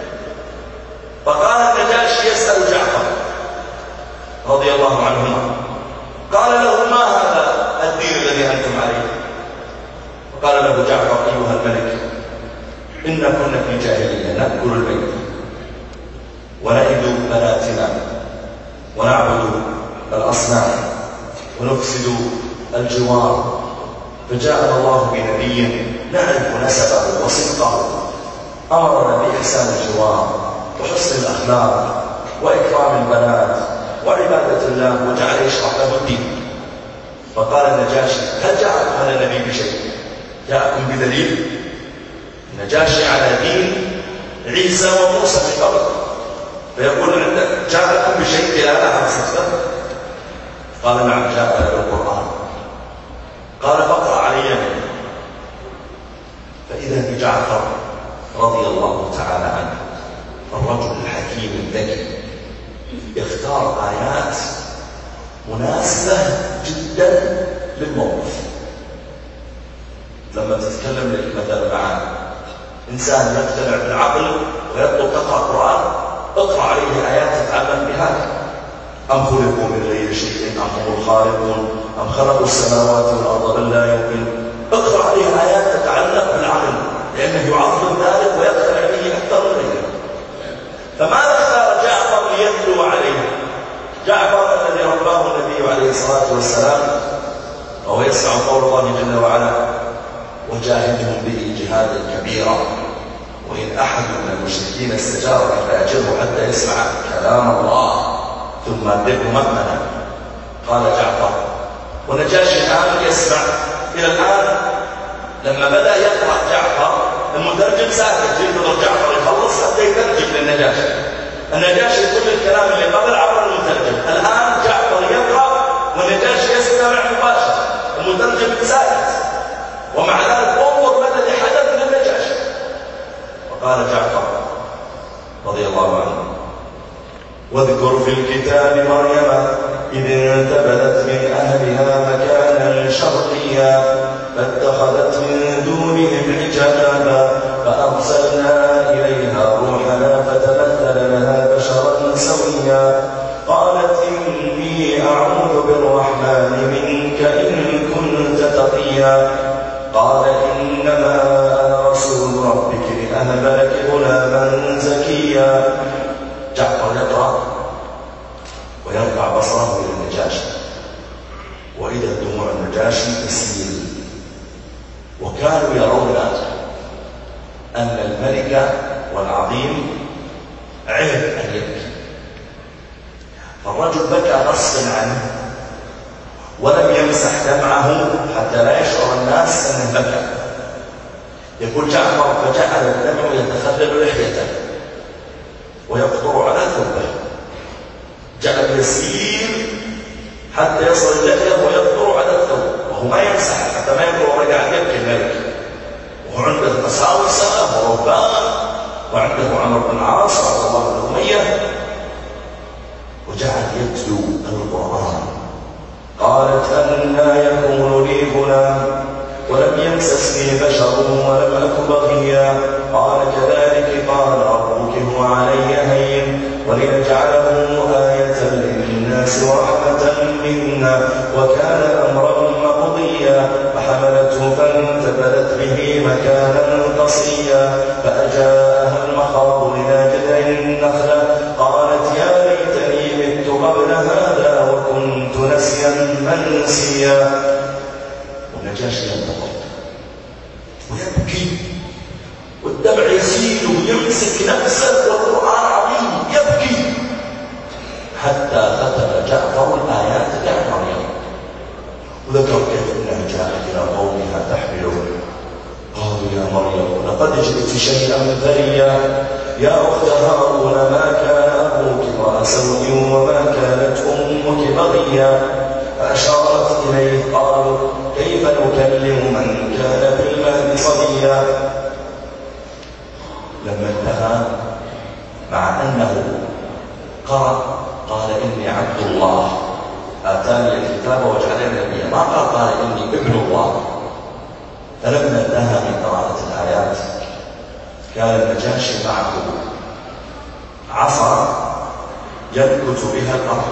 فقال النجاشي يسأل جعفر رضي الله عنهما، قال له: ما هذا الدين الذي أنتم عليه؟ فقال له جعفر: أيها الملك، إنا كنا في جاهلية نأكل البيت ونعد بناتنا ونعبد الأصنام ونفسد الجوار، فجاءنا الله بنبي نعرف نسبه وصدقه، أمرنا بإحسان الجوار وحسن الأخلاق وإكرام البنات وعبادة الله، وجعل يشرح له الدين. فقال النجاشي: هل جاءكم هذا النبي بشيء؟ جاءكم بدليل؟ النجاشي على دين عيسى وموسى من قبل، فيقول عندك جاءكم بشيء لا أعلم صدقه؟ قال: نعم، جاءنا بالقرآن. قال: فاقرأ علي منه. فإذا بجعفر رضي الله تعالى عنه الرجل الحكيم الذكي يختار آيات مناسبة جدا للموقف. لما تتكلم لك مثلا مع إنسان يقتنع بالعقل ويطلب تقرأ قرآن، اقرأ عليه آيات تتعلم بهذا: أم خلقوا من غير شيء أم هم الخالقون أم خلقوا السماوات والأرض بل لا يؤمنون. اقرأ عليه آيات تتعلق بالعقل، لأنه يعظم ذلك ويقتنع به أكثر من غيره. فماذا اختار جعفر ليتلو عليه؟ جعفر الذي رباه النبي عليه الصلاة والسلام، وهو يسمع قول الله جل وعلا: وجاهدهم به جهادا كبيرا، وإن أحد من المشركين استجارك فأجره حتى يسمع كلام الله ثم أبلغه مأمنا. قال جعفر، ونجاشي الآن يسمع إلى الآن. لما بدأ يقرأ جعفر المترجم ساكت ينتظر جعفر يخلص حتى يترجم للنجاشي. النجاشي كل الكلام اللي قبل عبر المترجم، الآن جعفر يقرأ والنجاشي يستمع مباشرة، المترجم ساكت، ومع ذلك انظر ماذا اللي حدث للنجاشي. وقال جعفر رضي الله عنه: واذكر في الكتاب مريم إذ انتبذت من أهلها مكانا شرقيا فاتخذت من دونهم حجابا فأرسلنا إليها روحنا فتمثل لها بشرا سويا قالت إني أعوذ بالرحمن منك إن كنت تقيا قال إنما أنا رسول ربك لأهب لك غلاما زكيا. جعفر يقرأ ويرفع بصره إلى النجاشي، وإذا دموع النجاشي تسيل، وكانوا يرون الملك والعظيم عيب أن يبكي. فالرجل بكى غصبا عنه ولم يمسح دمعه حتى لا يشعر الناس أنه بكى. يقول جعفر فجعل الدمع يتخلل لحيته ويقطر على ثوبه، جعل يسير حتى يصل اللحية ويقطر على الثوب وهو ما يمسح حتى ما يقول رجع يبكي الملك. وهو عنده قساوسة ورهبان وعنده عمرو بن العاص رضي الله عنه أمية، وجعل يتلو القرآن. قالت أنى يكون لي غلام ولم يمسسني بشر ولم أك بغيا. قال كذلك قال ربك هو علي هين ولنجعله آية للناس ورحمة منا وكان أمرا مقضيا. فحملته فانتبذت به مكانا قصيا فأجاءها المخاض إلى جذع النخلة قالت يا ليتني مت قبل هذا وكنت نسيا منسيا. والنجاشي ينتظر ويبكي والدمع يسيل ويمسك نفسه والقرآن عظيم يبكي حتى ختم جعفر الآيات عن مريم وذكر كيف انها جاءت الى قومها تحمله. قالوا يا مريم لقد جئت شيئا فريا يا اخت هارون ما كان ابوك امرأ سوء وما كانت امك بغيا. فاشارت اليه قالوا كيف نكلم من كان في المهد صبيا. لما انتهى مع انه قرأ قال اني عبد الله آتاني الكتاب وجعلني نبيا، ما قال إني ابن الله. فلما انتهى من قراءة الآيات كان النجاشي معه عصا ينكت بها الأرض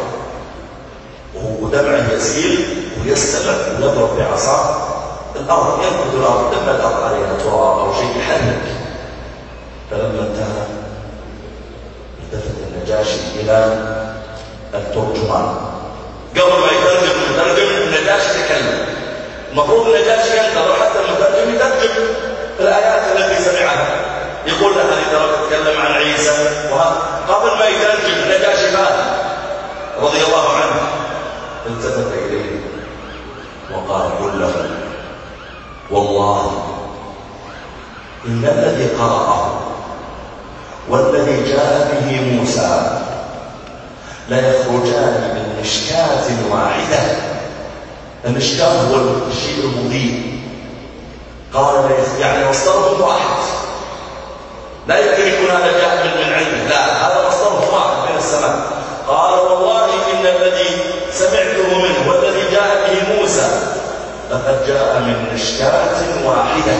ودمعه يسيل ويستلق ويضرب بعصاه الأرض، ينكت الأرض لما الأرض عليها تراب أو شيء يحرك. فلما انتهى التفت النجاشي إلى الترجمان قبل ما يترجم المترجم. النجاشي تكلم، المفروض النجاشي ينتظر حتى المترجم يترجم الآيات التي سمعها، يقول لها هذه ترى تتكلم عن عيسى قبل ما يترجم النجاشي فاهم رضي الله عنه. التفت إليه وقال قل له والله إن الذي قرأه والذي جاء به موسى لا يخرجان من مشكاة واحدة. المشكاة هو الشيء المضيء. قال يعني مصدرهم واحد، لا يمكن يكون هذا جاء من عنده، لا هذا مصدرهم واحد من السماء. قال والله إن الذي سمعته منه والذي جاء به موسى لقد جاء من مشكاة واحدة.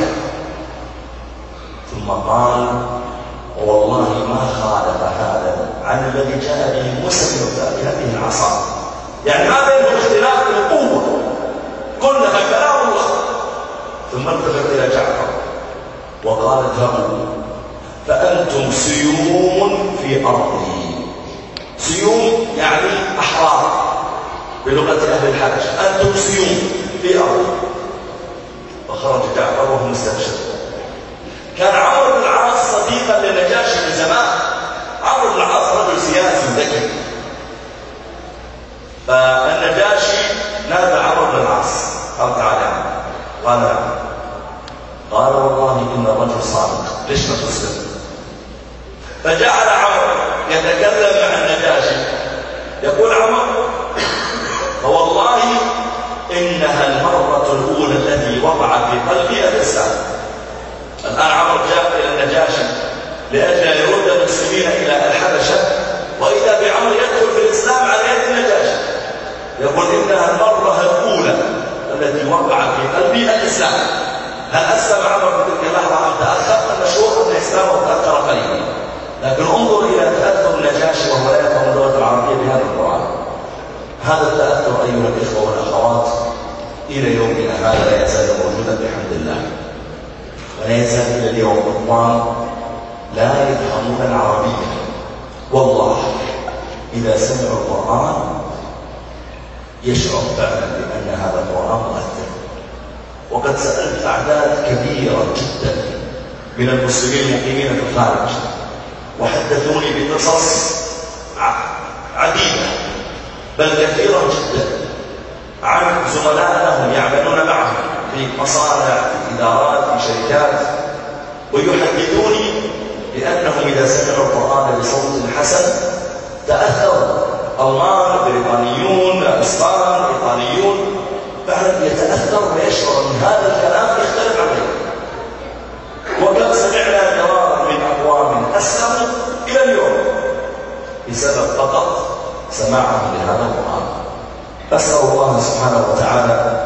ثم قال والله ما خالف هذا عن الذي جاء به موسى بهذه العصا، يعني ما بينهم اختلاف القوة، كلها كلام الله. ثم التفت إلى جعفر وقال اذهبوا فأنتم سيوم في أرضي. سيوم يعني أحرار بلغة أهل الحبشة، أنتم سيوم في أرضي. وخرج جعفر وهو مستبشر. كان عمرو بن العاص صديقا للنجاشي من زمان. عمرو بن العاص رجل سياسي ذكي. فالنجاشي نادى عمرو بن العاص قال تعال يا عمرو. قال نعم. قال والله إن الرجل صادق، ليش ما تسلم؟ فجعل عمرو يتكلم مع النجاشي يقول عمرو فوالله إنها المرة الأولى التي وقع في قلبي الإسلام. الآن عمرو جاء إلى النجاشي لأجل أن يرد المسلمين إلى الحبشة، وإذا بعمر يدخل في الإسلام على يد النجاشي. يقول إنها المرة الأولى التي وقع في قلبي الإسلام. هل أسلم عمر في تلك اللحظة أم تأخر؟ المشهور أن إسلامه تأخر قليلا، لكن انظر إلى تأثر النجاشي وهو لا يفهم اللغة العربية بهذا القرآن. هذا التأثر أيها الإخوة والأخوات إلى يومنا هذا لا يزال موجودا بحمد الله، ولا يزال إلى اليوم أطفال لا يفهمون العربية. والله إذا سمعوا القرآن يشعر فعلا بأن هذا القرآن مؤثر. وقد سألت أعداد كبيرة جدا من المسلمين المقيمين في الخارج، وحدثوني بقصص عديدة بل كثيرة جدا عن زملاء لهم يعملون معهم في مصانع، في إدارات، في شركات، ويحدثوني بأنهم إذا سمعوا القرآن بصوت حسن تأثروا. ألمان، بريطانيون، إسبان، إيطاليون، فعلا يتأثر ويشعر أن هذا الكلام يختلف عن غيره. وقد سمعنا مرارا من أقوام أسلموا إلى اليوم بسبب فقط سماعهم لهذا القرآن. أسأل الله سبحانه وتعالى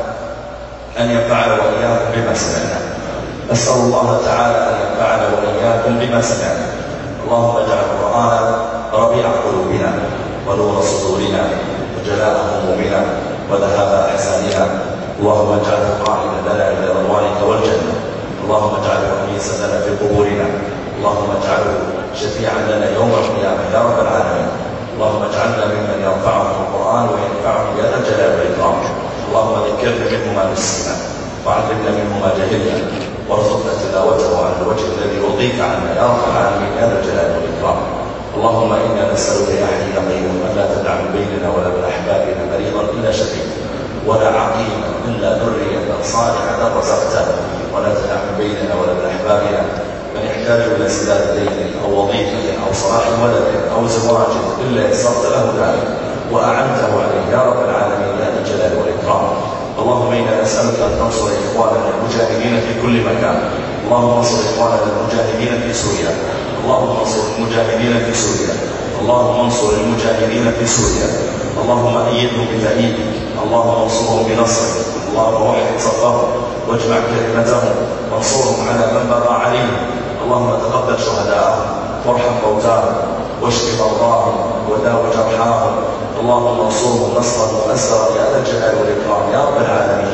أن ينفعنا وإياكم بما سمعنا. أسأل الله تعالى أن ينفعنا وإياكم بما سمعنا. اللهم اجعل القرآن ربيع قلوبنا ونور صدورنا وجلاء همومنا وذهاب أحزاننا. اللهم اجعله قائدا لنا إلى رضوانك والجنة. اللهم اجعله أنيسا لنا في قبورنا. اللهم اجعله شفيعا لنا يوم القيامة يا رب العالمين. اللهم اجعلنا ممن يرفعه القرآن وينفعه يا ذا الجلال والإكرام. اللهم ذكرنا منه ما نسينا وعلمنا منه ما جهلنا وارزقنا تلاوته على الوجه الذي يرضيك عنا يا رب العالمين يا ذا الجلال والإكرام. اللهم إنا نسألك يا حي يا قيوم أن لا تدع من بيننا ولا من أحبابنا مريضا إلا شفينا، ولا عقيما إلا ذرية صالحة رزقته، ولا تدع من بيننا ولا من أحبابنا من يحتاج إلى سداد دين أو وظيفة أو صلاح ولد أو زواج إلا يسرت له ذلك وأعنته عليه يا رب العالمين يا ذا الجلال والإكرام. اللهم إنا نسألك أن تنصر إخواننا المجاهدين في كل مكان. اللهم انصر إخواننا المجاهدين في سوريا. اللهم انصر المجاهدين في سوريا. اللهم انصر المجاهدين في سوريا. اللهم أيدهم بتأييدك. اللهم انصرهم بنصرك. اللهم وحد صفهم واجمع كلمتهم وانصرهم على من بغى عليهم. اللهم تقبل شهداءهم وارحم موتاهم واشف مرضاهم وداو جرحاهم. اللهم انصرهم نصرا مؤثرا يا ذا الجلال والإكرام يا رب العالمين.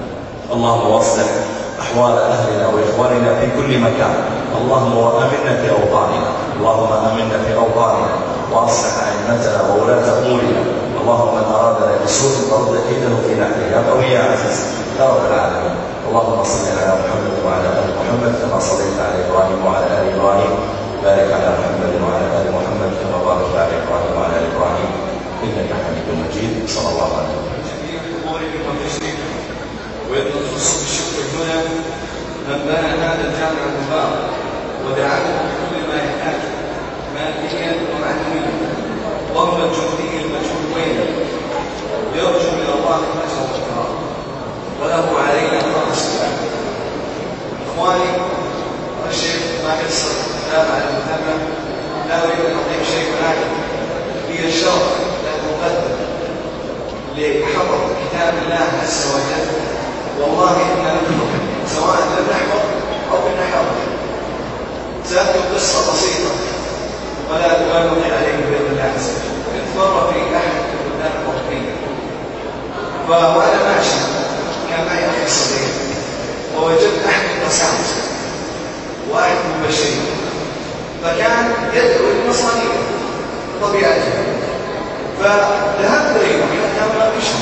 اللهم واصلح أحوال أهلنا وإخواننا في كل مكان. اللهم وآمنا في أوطاننا. اللهم آمنا في أوطاننا وأصلح أئمتنا وولاة أمورنا. اللهم من أرادنا بسوء فرد كيده في نحره يا قوي يا عزيز يا رب العالمين. اللهم صل على محمد وعلى آل محمد كما صليت على إبراهيم وعلى آل إبراهيم. بارك على محمد وعلى آل محمد كما باركت على إبراهيم وعلى آل إبراهيم إنك حميد مجيد. صلى الله عليه وسلم. جميع الأمور بالتشريف ويخص بالشكر هنا من بنى هذا الجامع المبارك ودعاه بكل ما يحتاج ماديا ومعنويا ضم الجهدي المجهول وينه ويرجو من الله الاجر والكرام وله علينا خالص. اخواني الشيخ ما قصر كتاب على المتابعه لا اريد ان اضيف شيء ولكن هي الشرف للمقدم لحفظ كتاب الله عز وجل. والله إنا نحفظ سواء لم نحفظ أو بنحفظ. سأذكر قصة بسيطة ولا أبالغ عليه بإذن الله عز وجل. كنت مرة في أحد البلدان الأوروبية وأنا ماشي كان معي أخي صغير ووجدت أحد التسامس واحد من المبشرين فكان يدعو للنصرانية طبيعته فذهبت إليه حتى ما بشر.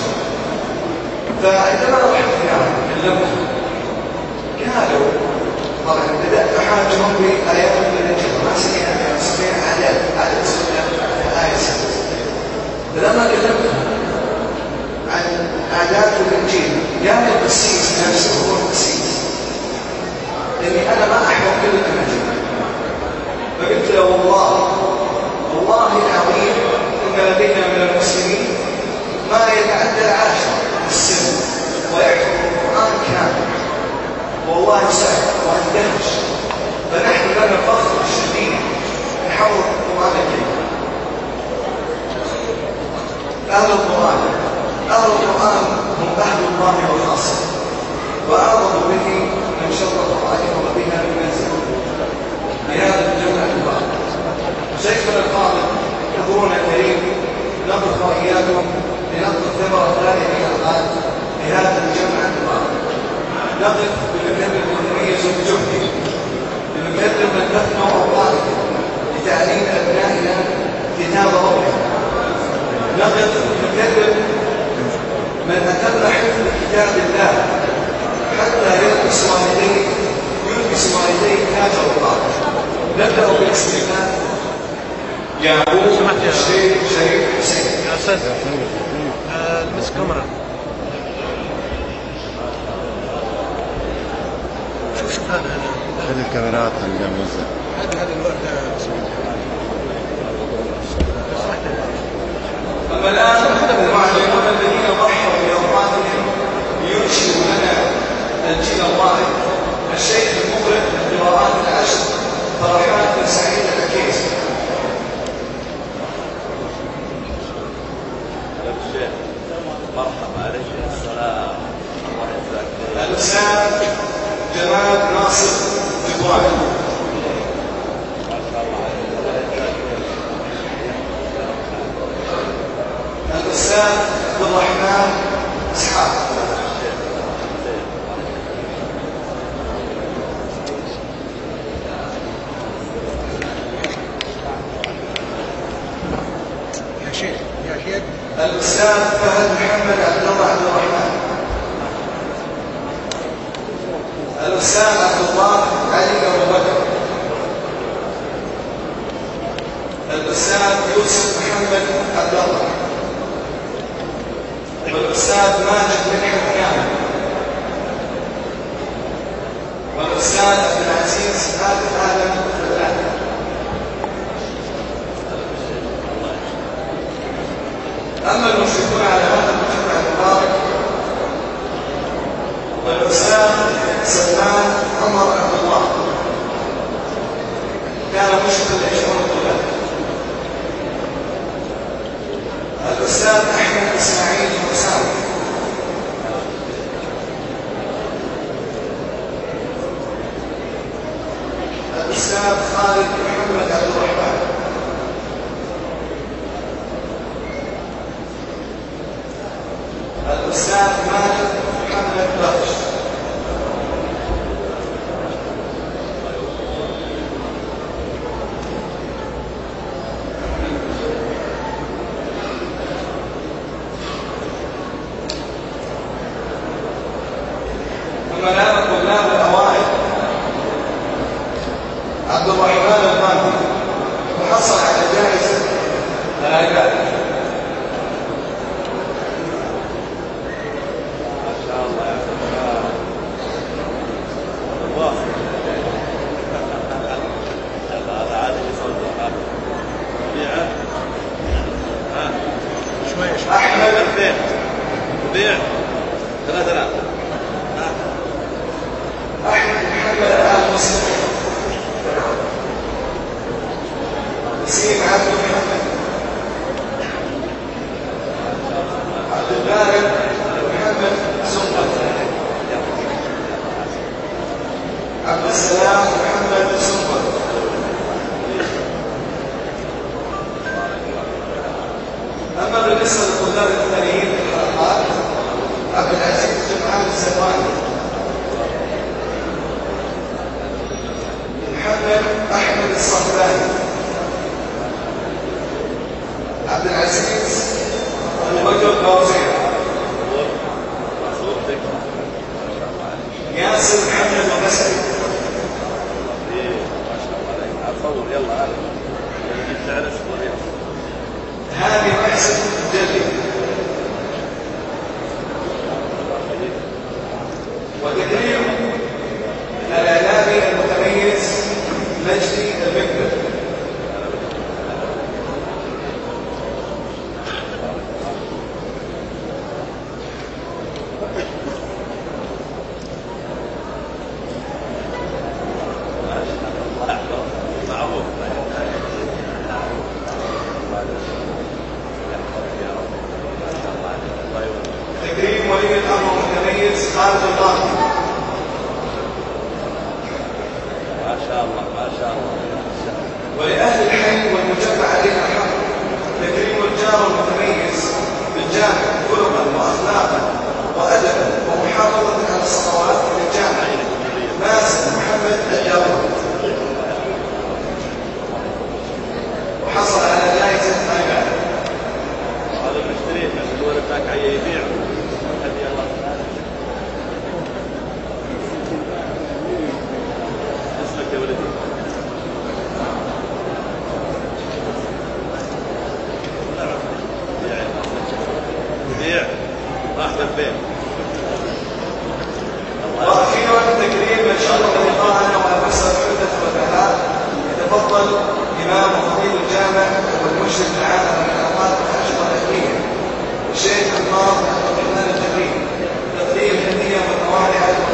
فعندما رحت هناك كلمته قالوا طبعا بدأت أحاجهم بآيات الإنجيل ما سمعنا عدد آية سنة. فلما كلمتهم عن آيات الإنجيل قال القسيس نفسه هو القسيس إني أنا ما أحفظ كل الأناجيل. فقلت له والله العظيم إن لدينا من المسلمين ما يتعدى 10 في السن ويحفظ القرآن كامل والله سهل واندهش. فنحن لنا فخر شديد نحفظ القرآن الكريم. أهل القرآن هم أهل الله وخاصة وأعظم به من شرط عليهم بها المنزل بهذا الجمع المبارك. شيخنا الفاضل حضورنا الكريم نقف وإياكم لنقف ثمرة ذلك الألقاب بهذا الجمع المبارك. نقف بمكلف المتميز بجهده بمكلف من دفن أوطانه لتعليم أبنائنا كتاب ربنا. نقف بمكلف من أتم حفظ كتاب الله حتى يلبس والديه كامل أجر الله. نبدأ باسم الله يعقوب الشيخ شريف حسين. يا أستاذ المس كاميرا شوف هذا خلي الكاميرات هنجمزها. هذا الوقت أما الآن المعلمون الذين ضحوا بأوطانهم لينشئوا لنا الجيل الواحد، الشيخ المقرئ للقراءات العشر فرحات بن سعيد العكيزي. مرحبا عليك السلام. الأستاذ جمال ناصر جبران. الأستاذ عبد الرحمن إسحاق. يا شيخ الأستاذ فهد محمد عبد الله عبد الرحمن. الأستاذ عبد الله علي أبو بكر. الأستاذ يوسف محمد عبد الله. والأستاذ ماجد بن حكام. والأستاذ عبد العزيز آدم فلان. أما المشركون على هذا المجتمع المبارك والأستاذ سلمان عمر عبد الله كان مشرفا لإشهار الطلاب. الأستاذ أحمد إسماعيل حسام. الأستاذ خالد محمد عبد الرحمن. الأستاذ ماجد محمد بخش. أما الآن الطلاب الأوائل عبد الرحمن الغامدي وحصل على جائزة الآيات. أحمد أحمد محمد آل مسلم. نسيم عبد محمد. عبد البارئ محمد سنبل. عبد السلام محمد سنبل. أما بالنسبة للطلاب الثانيين في الحلقات عبد العزيز جمعان الزرقاني. محمد أحمد الصفراني. عبد العزيز أبو بكر البوزير. ياسر محمد الغسلي. هادي محسن الجلي. وتكريم الإعلامي المتميز مجدي المقبل. تكريم ولي الأمر المتميز خالد القاضي. ما شاء الله ما شاء الله. ولأهل الحي والمجتمع علينا حق تكريم الجار المتميز بالجامع خلقا وأخلاقا وأدبا ومحافظة على الصلوات للجامع مازن محمد الجابر. وحصل على جائزة ايباد. هذا المشتري من الولد ذاك عي يبيع هدي الله تعالى. اسمك يا ولد. شاء الله الذي قرانا والمسألة حدث وبلاء يتفضل إمام وخطيب الجامع والمشرف العام على الأوقات الأنشطة العلمية والشيخ الناظر الرحمن التقريب تقرير الحلمية والمواضع